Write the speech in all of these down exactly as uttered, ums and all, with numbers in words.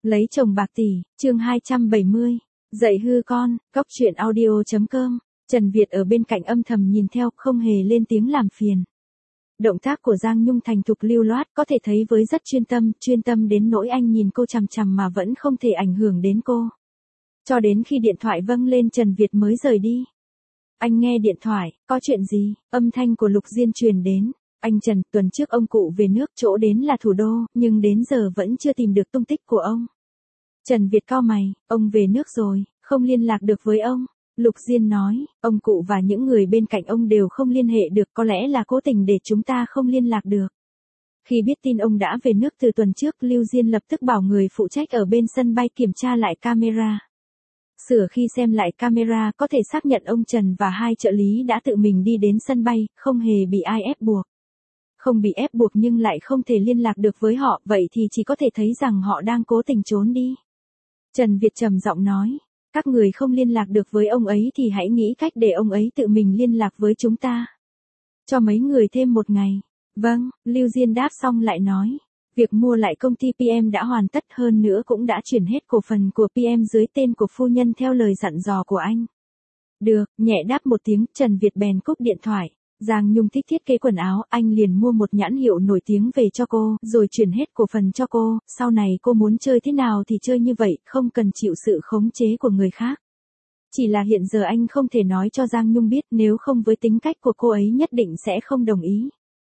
Lấy chồng bạc tỷ, chương hai trăm bảy mươi. Dạy hư con, cóc truyện audio chấm com. Trần Việt ở bên cạnh âm thầm nhìn theo, không hề lên tiếng làm phiền. Động tác của Giang Nhung thành thục lưu loát, có thể thấy với rất chuyên tâm, chuyên tâm đến nỗi anh nhìn cô chằm chằm mà vẫn không thể ảnh hưởng đến cô. Cho đến khi điện thoại vang lên Trần Việt mới rời đi. Anh nghe điện thoại, có chuyện gì? Âm thanh của Lục Diên truyền đến. Anh Trần, tuần trước ông cụ về nước, chỗ đến là thủ đô, nhưng đến giờ vẫn chưa tìm được tung tích của ông. Trần Việt cau mày, ông về nước rồi, không liên lạc được với ông. Lục Diên nói, ông cụ và những người bên cạnh ông đều không liên hệ được, có lẽ là cố tình để chúng ta không liên lạc được. Khi biết tin ông đã về nước từ tuần trước, Lưu Diên lập tức bảo người phụ trách ở bên sân bay kiểm tra lại camera. Sửa khi xem lại camera có thể xác nhận ông Trần và hai trợ lý đã tự mình đi đến sân bay, không hề bị ai ép buộc. Không bị ép buộc nhưng lại không thể liên lạc được với họ, vậy thì chỉ có thể thấy rằng họ đang cố tình trốn đi. Trần Việt trầm giọng nói, các người không liên lạc được với ông ấy thì hãy nghĩ cách để ông ấy tự mình liên lạc với chúng ta. Cho mấy người thêm một ngày. Vâng, Lưu Diên đáp xong lại nói, việc mua lại công ty pê em đã hoàn tất, hơn nữa cũng đã chuyển hết cổ phần của pê em dưới tên của phu nhân theo lời dặn dò của anh. Được, nhẹ đáp một tiếng, Trần Việt bèn cúp điện thoại. Giang Nhung thích thiết kế quần áo, anh liền mua một nhãn hiệu nổi tiếng về cho cô, rồi chuyển hết cổ phần cho cô, sau này cô muốn chơi thế nào thì chơi như vậy, không cần chịu sự khống chế của người khác. Chỉ là hiện giờ anh không thể nói cho Giang Nhung biết, nếu không với tính cách của cô ấy nhất định sẽ không đồng ý.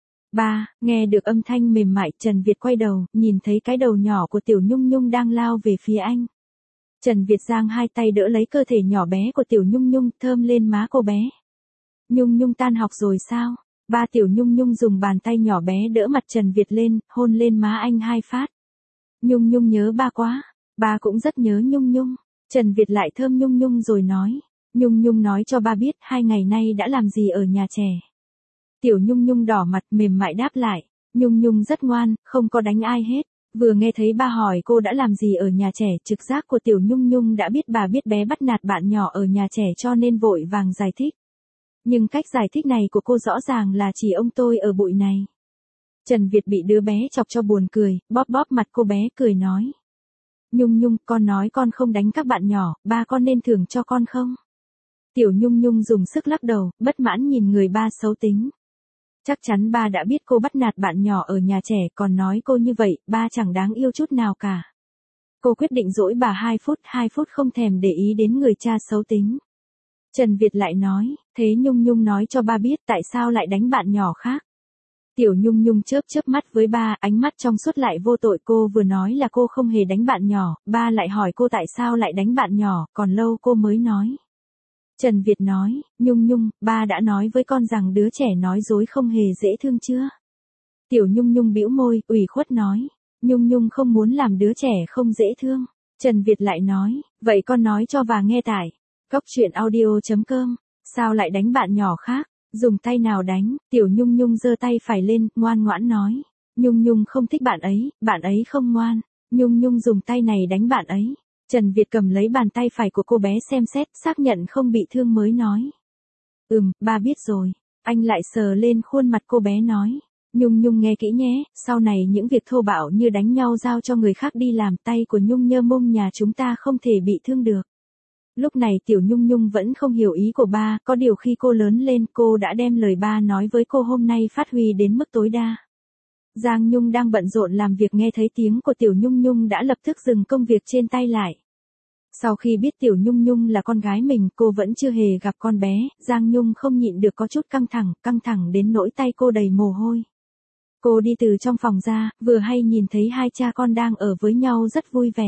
Ba, nghe được âm thanh mềm mại, Trần Việt quay đầu, nhìn thấy cái đầu nhỏ của Tiểu Nhung Nhung đang lao về phía anh. Trần Việt giang hai tay đỡ lấy cơ thể nhỏ bé của Tiểu Nhung Nhung, thơm lên má cô bé. Nhung Nhung tan học rồi sao? Ba Tiểu Nhung Nhung dùng bàn tay nhỏ bé đỡ mặt Trần Việt lên, hôn lên má anh hai phát. Nhung Nhung nhớ ba quá. Ba cũng rất nhớ Nhung Nhung. Trần Việt lại thơm Nhung Nhung rồi nói. Nhung Nhung nói cho ba biết hai ngày nay đã làm gì ở nhà trẻ. Tiểu Nhung Nhung đỏ mặt mềm mại đáp lại. Nhung Nhung rất ngoan, không có đánh ai hết. Vừa nghe thấy ba hỏi cô đã làm gì ở nhà trẻ, trực giác của Tiểu Nhung Nhung đã biết bà biết bé bắt nạt bạn nhỏ ở nhà trẻ cho nên vội vàng giải thích. Nhưng cách giải thích này của cô rõ ràng là chỉ ông tôi ở bụi này. Trần Việt bị đứa bé chọc cho buồn cười, bóp bóp mặt cô bé cười nói. Nhung Nhung, con nói con không đánh các bạn nhỏ, ba con nên thưởng cho con không? Tiểu Nhung Nhung dùng sức lắc đầu, bất mãn nhìn người ba xấu tính. Chắc chắn ba đã biết cô bắt nạt bạn nhỏ ở nhà trẻ, còn nói cô như vậy, ba chẳng đáng yêu chút nào cả. Cô quyết định dỗi bà hai phút, hai phút không thèm để ý đến người cha xấu tính. Trần Việt lại nói, thế Nhung Nhung nói cho ba biết tại sao lại đánh bạn nhỏ khác. Tiểu Nhung Nhung chớp chớp mắt với ba, ánh mắt trong suốt lại vô tội, cô vừa nói là cô không hề đánh bạn nhỏ, ba lại hỏi cô tại sao lại đánh bạn nhỏ, còn lâu cô mới nói. Trần Việt nói, Nhung Nhung, ba đã nói với con rằng đứa trẻ nói dối không hề dễ thương chưa? Tiểu Nhung Nhung bĩu môi, ủy khuất nói, Nhung Nhung không muốn làm đứa trẻ không dễ thương. Trần Việt lại nói, vậy con nói cho bà nghe tải. Cóc truyện audio chấm com. Sao lại đánh bạn nhỏ khác? Dùng tay nào đánh? Tiểu Nhung Nhung giơ tay phải lên, ngoan ngoãn nói. Nhung Nhung không thích bạn ấy, bạn ấy không ngoan. Nhung Nhung dùng tay này đánh bạn ấy. Trần Việt cầm lấy bàn tay phải của cô bé xem xét, xác nhận không bị thương mới nói. Ừm, ba biết rồi. Anh lại sờ lên khuôn mặt cô bé nói. Nhung Nhung nghe kỹ nhé, sau này những việc thô bạo như đánh nhau giao cho người khác đi làm, tay của Nhung nhơ mông nhà chúng ta không thể bị thương được. Lúc này Tiểu Nhung Nhung vẫn không hiểu ý của ba, có điều khi cô lớn lên cô đã đem lời ba nói với cô hôm nay phát huy đến mức tối đa. Giang Nhung đang bận rộn làm việc nghe thấy tiếng của Tiểu Nhung Nhung đã lập tức dừng công việc trên tay lại. Sau khi biết Tiểu Nhung Nhung là con gái mình, cô vẫn chưa hề gặp con bé, Giang Nhung không nhịn được có chút căng thẳng, căng thẳng đến nỗi tay cô đầy mồ hôi. Cô đi từ trong phòng ra, vừa hay nhìn thấy hai cha con đang ở với nhau rất vui vẻ.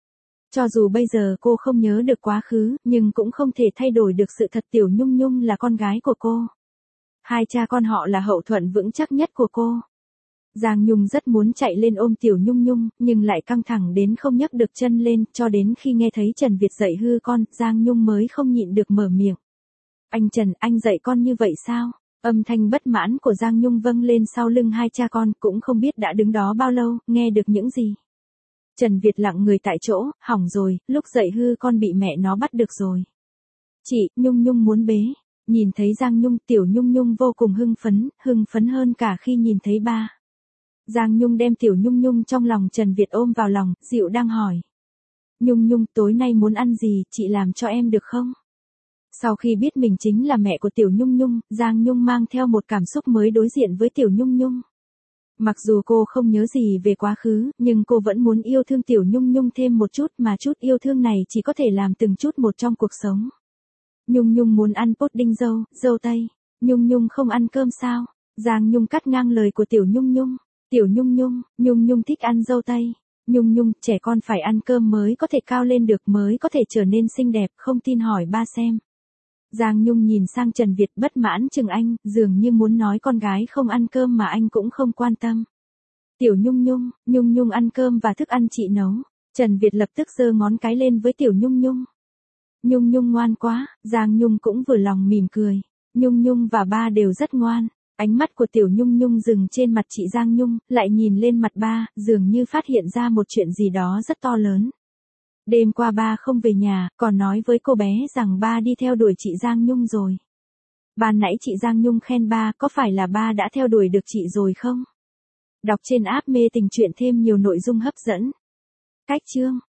Cho dù bây giờ cô không nhớ được quá khứ, nhưng cũng không thể thay đổi được sự thật Tiểu Nhung Nhung là con gái của cô. Hai cha con họ là hậu thuẫn vững chắc nhất của cô. Giang Nhung rất muốn chạy lên ôm Tiểu Nhung Nhung, nhưng lại căng thẳng đến không nhấc được chân lên, cho đến khi nghe thấy Trần Việt dạy hư con, Giang Nhung mới không nhịn được mở miệng. Anh Trần, anh dạy con như vậy sao? Âm thanh bất mãn của Giang Nhung vâng lên sau lưng hai cha con, cũng không biết đã đứng đó bao lâu, nghe được những gì. Trần Việt lặng người tại chỗ, hỏng rồi, lúc dậy hư con bị mẹ nó bắt được rồi. Chị, Nhung Nhung muốn bế. Nhìn thấy Giang Nhung, Tiểu Nhung Nhung vô cùng hưng phấn, hưng phấn hơn cả khi nhìn thấy ba. Giang Nhung đem Tiểu Nhung Nhung trong lòng Trần Việt ôm vào lòng, dịu đang hỏi. Nhung Nhung, tối nay muốn ăn gì, chị làm cho em được không? Sau khi biết mình chính là mẹ của Tiểu Nhung Nhung, Giang Nhung mang theo một cảm xúc mới đối diện với Tiểu Nhung Nhung. Mặc dù cô không nhớ gì về quá khứ, nhưng cô vẫn muốn yêu thương Tiểu Nhung Nhung thêm một chút, mà chút yêu thương này chỉ có thể làm từng chút một trong cuộc sống. Nhung Nhung muốn ăn pudding dâu, dâu tây. Nhung Nhung không ăn cơm sao? Giang Nhung cắt ngang lời của Tiểu Nhung Nhung. Tiểu Nhung Nhung, Nhung Nhung thích ăn dâu tây. Nhung Nhung, trẻ con phải ăn cơm mới có thể cao lên được, mới có thể trở nên xinh đẹp, không tin hỏi ba xem. Giang Nhung nhìn sang Trần Việt bất mãn chừng anh, dường như muốn nói con gái không ăn cơm mà anh cũng không quan tâm. Tiểu Nhung Nhung, Nhung Nhung ăn cơm và thức ăn chị nấu. Trần Việt lập tức giơ ngón cái lên với Tiểu Nhung Nhung. Nhung Nhung ngoan quá, Giang Nhung cũng vừa lòng mỉm cười. Nhung Nhung và ba đều rất ngoan. Ánh mắt của Tiểu Nhung Nhung dừng trên mặt chị Giang Nhung, lại nhìn lên mặt ba, dường như phát hiện ra một chuyện gì đó rất to lớn. Đêm qua ba không về nhà, còn nói với cô bé rằng ba đi theo đuổi chị Giang Nhung rồi. Ban nãy chị Giang Nhung khen ba, có phải là ba đã theo đuổi được chị rồi không? Đọc trên app Mê Tình Truyện thêm nhiều nội dung hấp dẫn. Cách chương